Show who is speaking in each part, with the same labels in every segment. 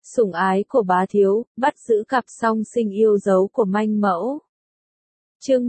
Speaker 1: Sủng ái của bá thiếu, bắt giữ cặp song sinh yêu dấu của manh mẫu. Chương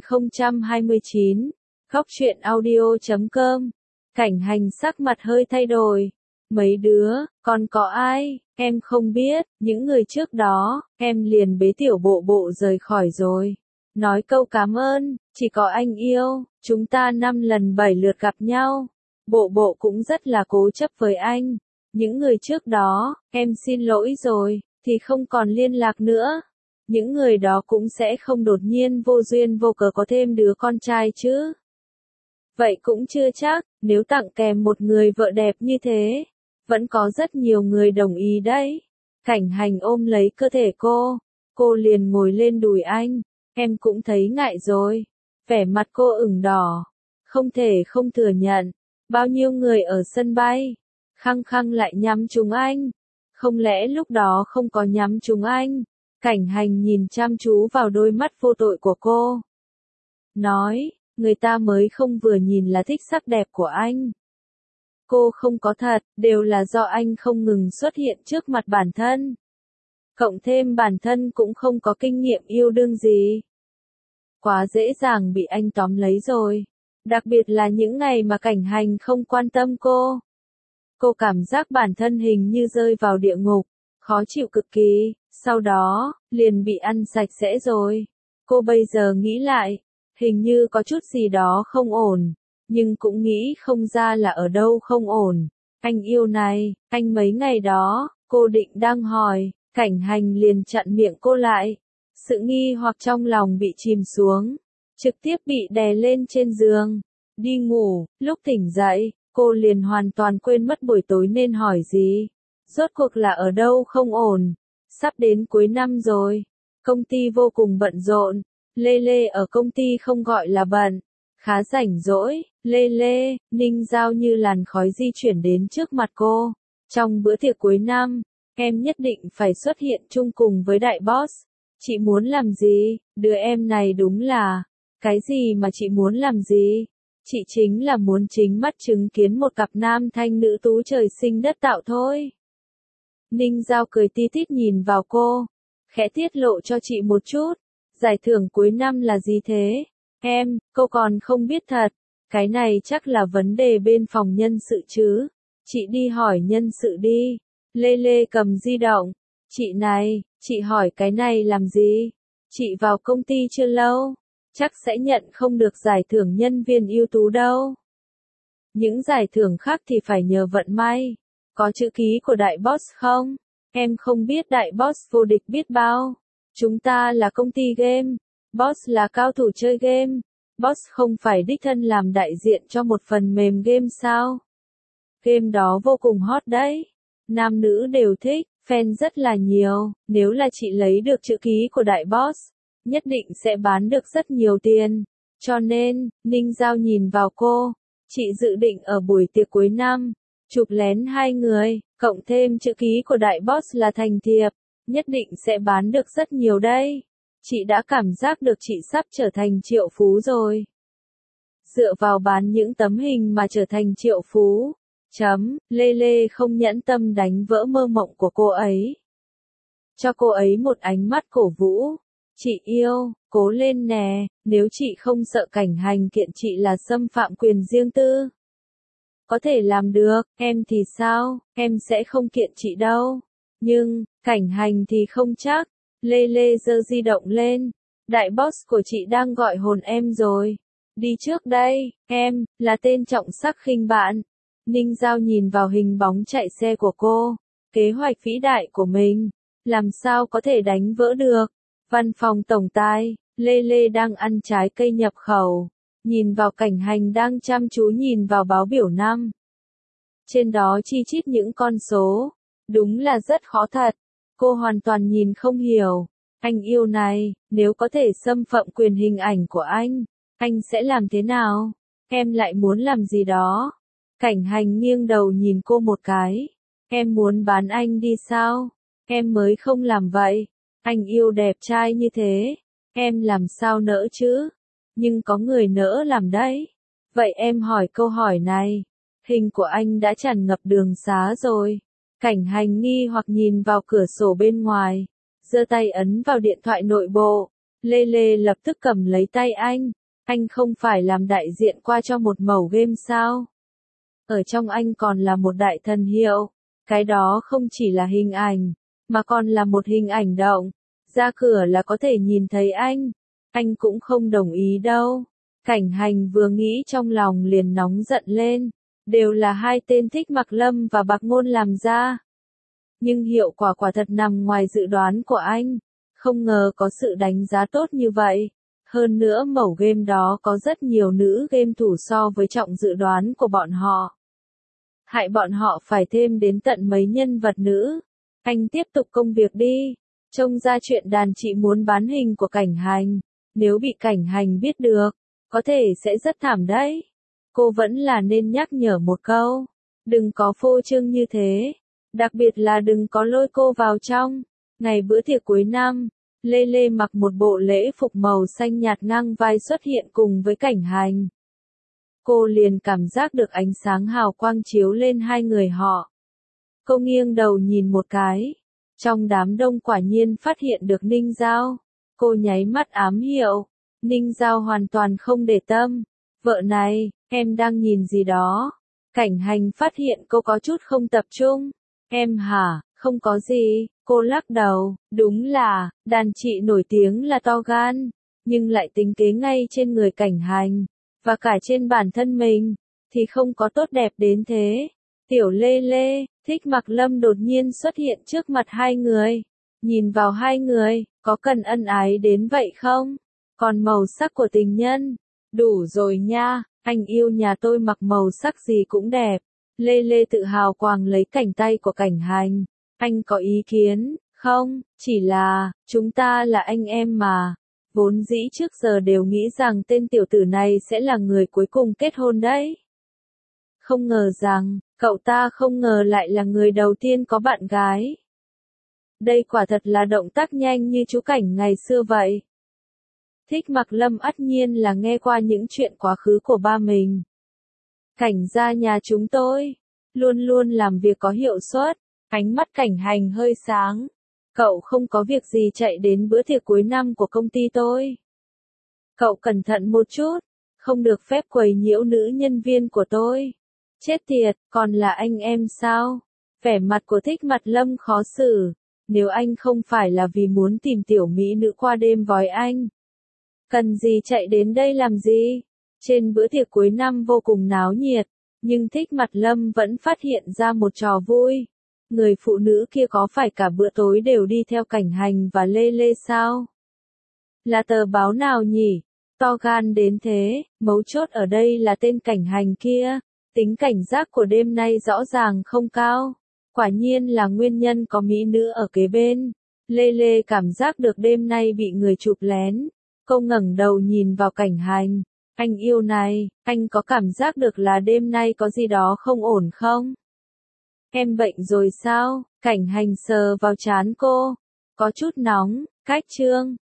Speaker 1: 1029, Góc truyện audio.com. Cảnh Hành sắc mặt hơi thay đổi. Mấy đứa, còn có ai, em không biết, những người trước đó, em liền bế tiểu bộ bộ rời khỏi rồi. Nói câu cảm ơn, chỉ có anh yêu, chúng ta 5 lần 7 lượt gặp nhau. Bộ bộ cũng rất là cố chấp với anh. Những người trước đó, em xin lỗi rồi, thì không còn liên lạc nữa. Những người đó cũng sẽ không đột nhiên vô duyên vô cớ có thêm đứa con trai chứ. Vậy cũng chưa chắc, nếu tặng kèm một người vợ đẹp như thế, vẫn có rất nhiều người đồng ý đấy. Cảnh Hành ôm lấy cơ thể cô liền ngồi lên đùi anh, em cũng thấy ngại rồi. Vẻ mặt cô ửng đỏ, không thể không thừa nhận, bao nhiêu người ở sân bay, khăng khăng lại nhắm trúng anh. Không lẽ lúc đó không có nhắm trúng anh? Cảnh Hành nhìn chăm chú vào đôi mắt vô tội của cô. Nói, người ta mới không vừa nhìn là thích sắc đẹp của anh. Cô không có thật, đều là do anh không ngừng xuất hiện trước mặt bản thân. Cộng thêm bản thân cũng không có kinh nghiệm yêu đương gì. Quá dễ dàng bị anh tóm lấy rồi. Đặc biệt là những ngày mà Cảnh Hành không quan tâm cô. Cô cảm giác bản thân hình như rơi vào địa ngục, khó chịu cực kỳ, sau đó, liền bị ăn sạch sẽ rồi. Cô bây giờ nghĩ lại, hình như có chút gì đó không ổn, nhưng cũng nghĩ không ra là ở đâu không ổn. Anh yêu này, anh mấy ngày đó, cô định đang hỏi, Cảnh Hành liền chặn miệng cô lại. Sự nghi hoặc trong lòng bị chìm xuống, trực tiếp bị đè lên trên giường. Đi ngủ, lúc tỉnh dậy, cô liền hoàn toàn quên mất buổi tối nên hỏi gì. Rốt cuộc là ở đâu không ổn. Sắp đến cuối năm rồi, công ty vô cùng bận rộn. Lê Lê ở công ty không gọi là bận, khá rảnh rỗi. Lê Lê, Ninh Giao như làn khói di chuyển đến trước mặt cô. Trong bữa tiệc cuối năm, em nhất định phải xuất hiện chung cùng với đại boss. Chị muốn làm gì? Đứa em này đúng là, cái gì mà chị muốn làm gì? Chị chính là muốn chính mắt chứng kiến một cặp nam thanh nữ tú trời sinh đất tạo thôi. Ninh Giao cười ti tít nhìn vào cô, khẽ tiết lộ cho chị một chút. Giải thưởng cuối năm là gì thế? Em, cô còn không biết thật. Cái này chắc là vấn đề bên phòng nhân sự chứ. Chị đi hỏi nhân sự đi. Lê Lê cầm di động. Chị này, chị hỏi cái này làm gì? Chị vào công ty chưa lâu, chắc sẽ nhận không được giải thưởng nhân viên ưu tú đâu. Những giải thưởng khác thì phải nhờ vận may. Có chữ ký của đại boss không? Em không biết đại boss vô địch biết bao. Chúng ta là công ty game, boss là cao thủ chơi game. Boss không phải đích thân làm đại diện cho một phần mềm game sao? Game đó vô cùng hot đấy. Nam nữ đều thích, fan rất là nhiều. Nếu là chị lấy được chữ ký của đại boss, nhất định sẽ bán được rất nhiều tiền. Cho nên, Ninh Giao nhìn vào cô. Chị dự định ở buổi tiệc cuối năm, chụp lén 2 người, cộng thêm chữ ký của đại boss là thành thiệp. Nhất định sẽ bán được rất nhiều đây. Chị đã cảm giác được chị sắp trở thành triệu phú rồi. Dựa vào bán những tấm hình mà trở thành triệu phú. Lê Lê không nhẫn tâm đánh vỡ mơ mộng của cô ấy. Cho cô ấy một ánh mắt cổ vũ. Chị yêu, cố lên nè, nếu chị không sợ Cảnh Hành kiện chị là xâm phạm quyền riêng tư. Có thể làm được, em thì sao, em sẽ không kiện chị đâu. Nhưng, Cảnh Hành thì không chắc. Lê Lê giơ di động lên. Đại boss của chị đang gọi hồn em rồi. Đi trước đây, em, là tên trọng sắc khinh bạn. Ninh Giao nhìn vào hình bóng chạy xe của cô. Kế hoạch vĩ đại của mình, làm sao có thể đánh vỡ được. Văn phòng tổng tài, Lê Lê đang ăn trái cây nhập khẩu. Nhìn vào Cảnh Hành đang chăm chú nhìn vào báo biểu năm. Trên đó chi chít những con số. Đúng là rất khó thật. Cô hoàn toàn nhìn không hiểu. Anh yêu này, nếu có thể xâm phạm quyền hình ảnh của anh sẽ làm thế nào? Em lại muốn làm gì đó? Cảnh Hành nghiêng đầu nhìn cô một cái. Em muốn bán anh đi sao? Em mới không làm vậy. Anh yêu đẹp trai như thế. Em làm sao nỡ chứ? Nhưng có người nỡ làm đấy. Vậy em hỏi câu hỏi này. Hình của anh đã tràn ngập đường xá rồi. Cảnh Hành nghi hoặc nhìn vào cửa sổ bên ngoài, giơ tay ấn vào điện thoại nội bộ. Lê Lê lập tức cầm lấy tay anh không phải làm đại diện qua cho một mẩu game sao? Ở trong anh còn là một đại thần hiệu, cái đó không chỉ là hình ảnh, mà còn là một hình ảnh động, ra cửa là có thể nhìn thấy anh cũng không đồng ý đâu. Cảnh Hành vừa nghĩ trong lòng liền nóng giận lên, đều là hai tên Thích Mặc Lâm và Bạc Ngôn làm ra. Nhưng hiệu quả quả thật nằm ngoài dự đoán của anh, không ngờ có sự đánh giá tốt như vậy. Hơn nữa mẩu game đó có rất nhiều nữ game thủ so với trọng dự đoán của bọn họ. Hại bọn họ phải thêm đến tận mấy nhân vật nữ. Anh tiếp tục công việc đi. Trông ra chuyện đàn chị muốn bán hình của Cảnh Hành. Nếu bị Cảnh Hành biết được, có thể sẽ rất thảm đấy. Cô vẫn là nên nhắc nhở một câu. Đừng có phô trương như thế. Đặc biệt là đừng có lôi cô vào trong. Ngày bữa tiệc cuối năm, Lê Lê mặc một bộ lễ phục màu xanh nhạt ngang vai xuất hiện cùng với Cảnh Hành. Cô liền cảm giác được ánh sáng hào quang chiếu lên hai người họ. Cô nghiêng đầu nhìn một cái. Trong đám đông quả nhiên phát hiện được Ninh Giao. Cô nháy mắt ám hiệu. Ninh Giao hoàn toàn không để tâm. Vợ này, em đang nhìn gì đó? Cảnh Hành phát hiện cô có chút không tập trung. Em hả, không có gì, cô lắc đầu. Đúng là, đàn chị nổi tiếng là to gan, nhưng lại tính kế ngay trên người Cảnh Hành, và cả trên bản thân mình, thì không có tốt đẹp đến thế. Tiểu Lê Lê, Thích Mặc Lâm đột nhiên xuất hiện trước mặt hai người. Nhìn vào hai người, có cần ân ái đến vậy không? Còn màu sắc của tình nhân, đủ rồi nha, anh yêu nhà tôi mặc màu sắc gì cũng đẹp. Lê Lê tự hào quàng lấy cảnh tay của Cảnh Hành. Anh có ý kiến, không, chỉ là, chúng ta là anh em mà. Vốn dĩ trước giờ đều nghĩ rằng tên tiểu tử này sẽ là người cuối cùng kết hôn đấy. Không ngờ rằng, cậu ta không ngờ lại là người đầu tiên có bạn gái. Đây quả thật là động tác nhanh như chú Cảnh ngày xưa vậy. Thích Mặc Lâm ắt nhiên là nghe qua những chuyện quá khứ của ba mình. Cảnh gia nhà chúng tôi, luôn luôn làm việc có hiệu suất. Ánh mắt Cảnh Hành hơi sáng. Cậu không có việc gì chạy đến bữa tiệc cuối năm của công ty tôi. Cậu cẩn thận một chút, không được phép quấy nhiễu nữ nhân viên của tôi. Chết tiệt, còn là anh em sao? Vẻ mặt của Thích Mặc Lâm khó xử. Nếu anh không phải là vì muốn tìm tiểu mỹ nữ qua đêm với anh, cần gì chạy đến đây làm gì? Trên bữa tiệc cuối năm vô cùng náo nhiệt, nhưng Thích Mặc Lâm vẫn phát hiện ra một trò vui. Người phụ nữ kia có phải cả bữa tối đều đi theo Cảnh Hành và Lê Lê sao? Là tờ báo nào nhỉ? To gan đến thế, mấu chốt ở đây là tên Cảnh Hành kia. Tính cảnh giác của đêm nay rõ ràng không cao. Quả nhiên là nguyên nhân có mỹ nữ ở kế bên. Lê Lê cảm giác được đêm nay bị người chụp lén. Cô ngẩng đầu nhìn vào Cảnh Hành. Anh yêu này, anh có cảm giác được là đêm nay có gì đó không ổn không? Em bệnh rồi sao? Cảnh Hành sờ vào trán cô. Có chút nóng, cách trương.